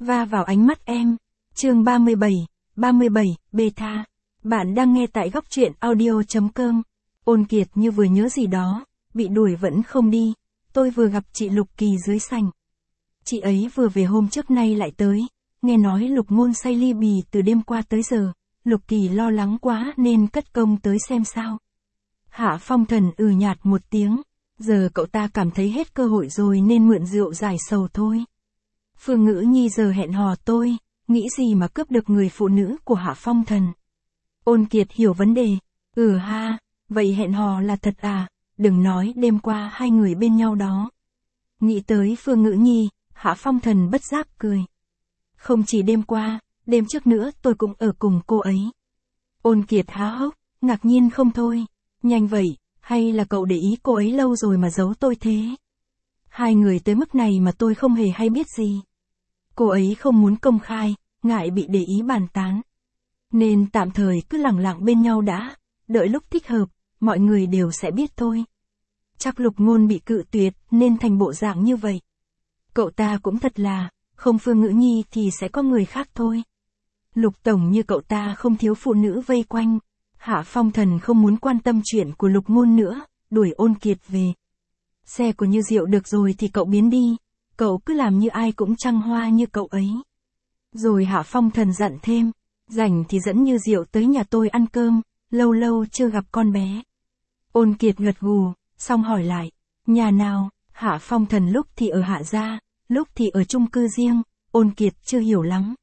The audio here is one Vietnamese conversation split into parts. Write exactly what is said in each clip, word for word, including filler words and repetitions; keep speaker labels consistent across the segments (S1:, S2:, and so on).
S1: va vào ánh mắt em. Chương ba mươi bảy, ba mươi bảy, beta. Bạn đang nghe tại góc truyện audio chấm com. Ôn Kiệt như vừa nhớ gì đó, bị đuổi vẫn không đi. Tôi vừa gặp chị Lục Kỳ dưới sảnh. Chị ấy vừa về hôm trước nay lại tới, nghe nói Lục Ngôn say ly bì từ đêm qua tới giờ, Lục Kỳ lo lắng quá nên cất công tới xem sao. Hạ Phong Thần ừ nhạt một tiếng, giờ cậu ta cảm thấy hết cơ hội rồi nên mượn rượu giải sầu thôi. Phương Ngữ Nhi giờ hẹn hò tôi, nghĩ gì mà cướp được người phụ nữ của Hạ Phong Thần. Ôn Kiệt hiểu vấn đề, ừ ha, vậy hẹn hò là thật à, đừng nói đêm qua hai người bên nhau đó. Nghĩ tới Phương Ngữ Nhi, Hạ Phong Thần bất giác cười. Không chỉ đêm qua, đêm trước nữa tôi cũng ở cùng cô ấy. Ôn Kiệt há hốc, ngạc nhiên không thôi. Nhanh vậy, hay là cậu để ý cô ấy lâu rồi mà giấu tôi thế? Hai người tới mức này mà tôi không hề hay biết gì. Cô ấy không muốn công khai, ngại bị để ý bàn tán. Nên tạm thời cứ lẳng lặng bên nhau đã, đợi lúc thích hợp, mọi người đều sẽ biết thôi. Chắc Lục Ngôn bị cự tuyệt nên thành bộ dạng như vậy. Cậu ta cũng thật là, không Phương Ngữ Nhi thì sẽ có người khác thôi. Lục Tổng như cậu ta không thiếu phụ nữ vây quanh. Hạ Phong Thần không muốn quan tâm chuyện của Lục Ngôn nữa, đuổi Ôn Kiệt về. Xe của Như Diệu được rồi thì cậu biến đi, cậu cứ làm như ai cũng trăng hoa như cậu ấy. Rồi Hạ Phong Thần dặn thêm, rảnh thì dẫn Như Diệu tới nhà tôi ăn cơm, lâu lâu chưa gặp con bé. Ôn Kiệt gật gù, xong hỏi lại, nhà nào? Hạ Phong Thần lúc thì ở Hạ gia, lúc thì ở chung cư riêng, Ôn Kiệt chưa hiểu lắm.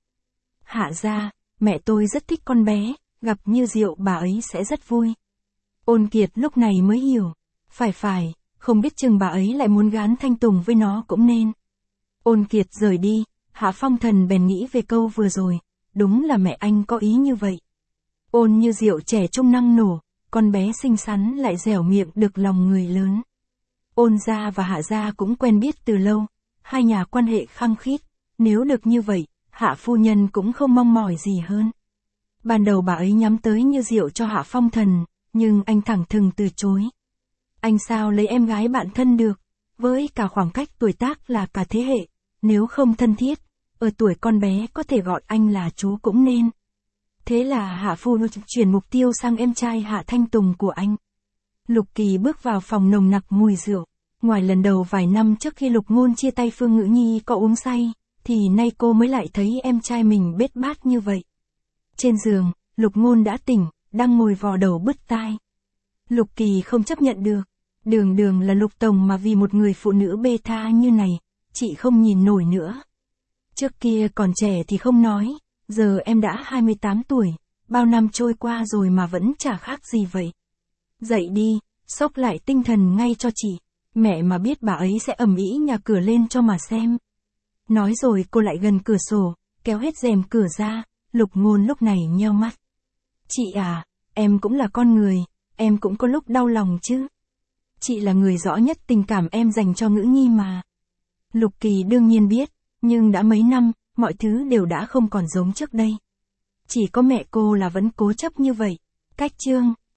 S1: Hạ gia, mẹ tôi rất thích con bé, gặp Như Diệu bà ấy sẽ rất vui. Ôn Kiệt lúc này mới hiểu, phải phải, không biết chừng bà ấy lại muốn gán thanh tùng với nó cũng nên. Ôn Kiệt rời đi, Hạ Phong Thần bèn nghĩ về câu vừa rồi, đúng là mẹ anh có ý như vậy. Ôn Như Diệu trẻ trung năng nổ, con bé xinh xắn lại dẻo miệng được lòng người lớn. Ôn gia và Hạ gia cũng quen biết từ lâu, hai nhà quan hệ khăng khít, nếu được như vậy, Hạ phu nhân cũng không mong mỏi gì hơn. Ban đầu bà ấy nhắm tới Như Diệu cho Hạ Phong Thần, nhưng anh thẳng thừng từ chối. Anh sao lấy em gái bạn thân được, với cả khoảng cách tuổi tác là cả thế hệ, nếu không thân thiết, ở tuổi con bé có thể gọi anh là chú cũng nên. Thế là Hạ phu chuyển mục tiêu sang em trai Hạ Thanh Tùng của anh. Lục Kỳ bước vào phòng nồng nặc mùi rượu, ngoài lần đầu vài năm trước khi Lục Ngôn chia tay Phương Ngữ Nhi có uống say, thì nay cô mới lại thấy em trai mình bết bát như vậy. Trên giường, Lục Ngôn đã tỉnh, đang ngồi vò đầu bứt tai. Lục Kỳ không chấp nhận được, đường đường là Lục Tổng mà vì một người phụ nữ bê tha như này, chị không nhìn nổi nữa. Trước kia còn trẻ thì không nói, giờ em đã hai mươi tám tuổi, bao năm trôi qua rồi mà vẫn chả khác gì vậy. Dậy đi, xốc lại tinh thần ngay cho chị, mẹ mà biết bà ấy sẽ ầm ĩ nhà cửa lên cho mà xem. Nói rồi cô lại gần cửa sổ, kéo hết rèm cửa ra. Lục Ngôn lúc này nheo mắt. Chị à, em cũng là con người, em cũng có lúc đau lòng chứ. Chị là người rõ nhất tình cảm em dành cho Ngữ Nhi mà. Lục Kỳ đương nhiên biết, nhưng đã mấy năm, mọi thứ đều đã không còn giống trước đây. Chỉ có mẹ cô là vẫn cố chấp như vậy. Cách chương.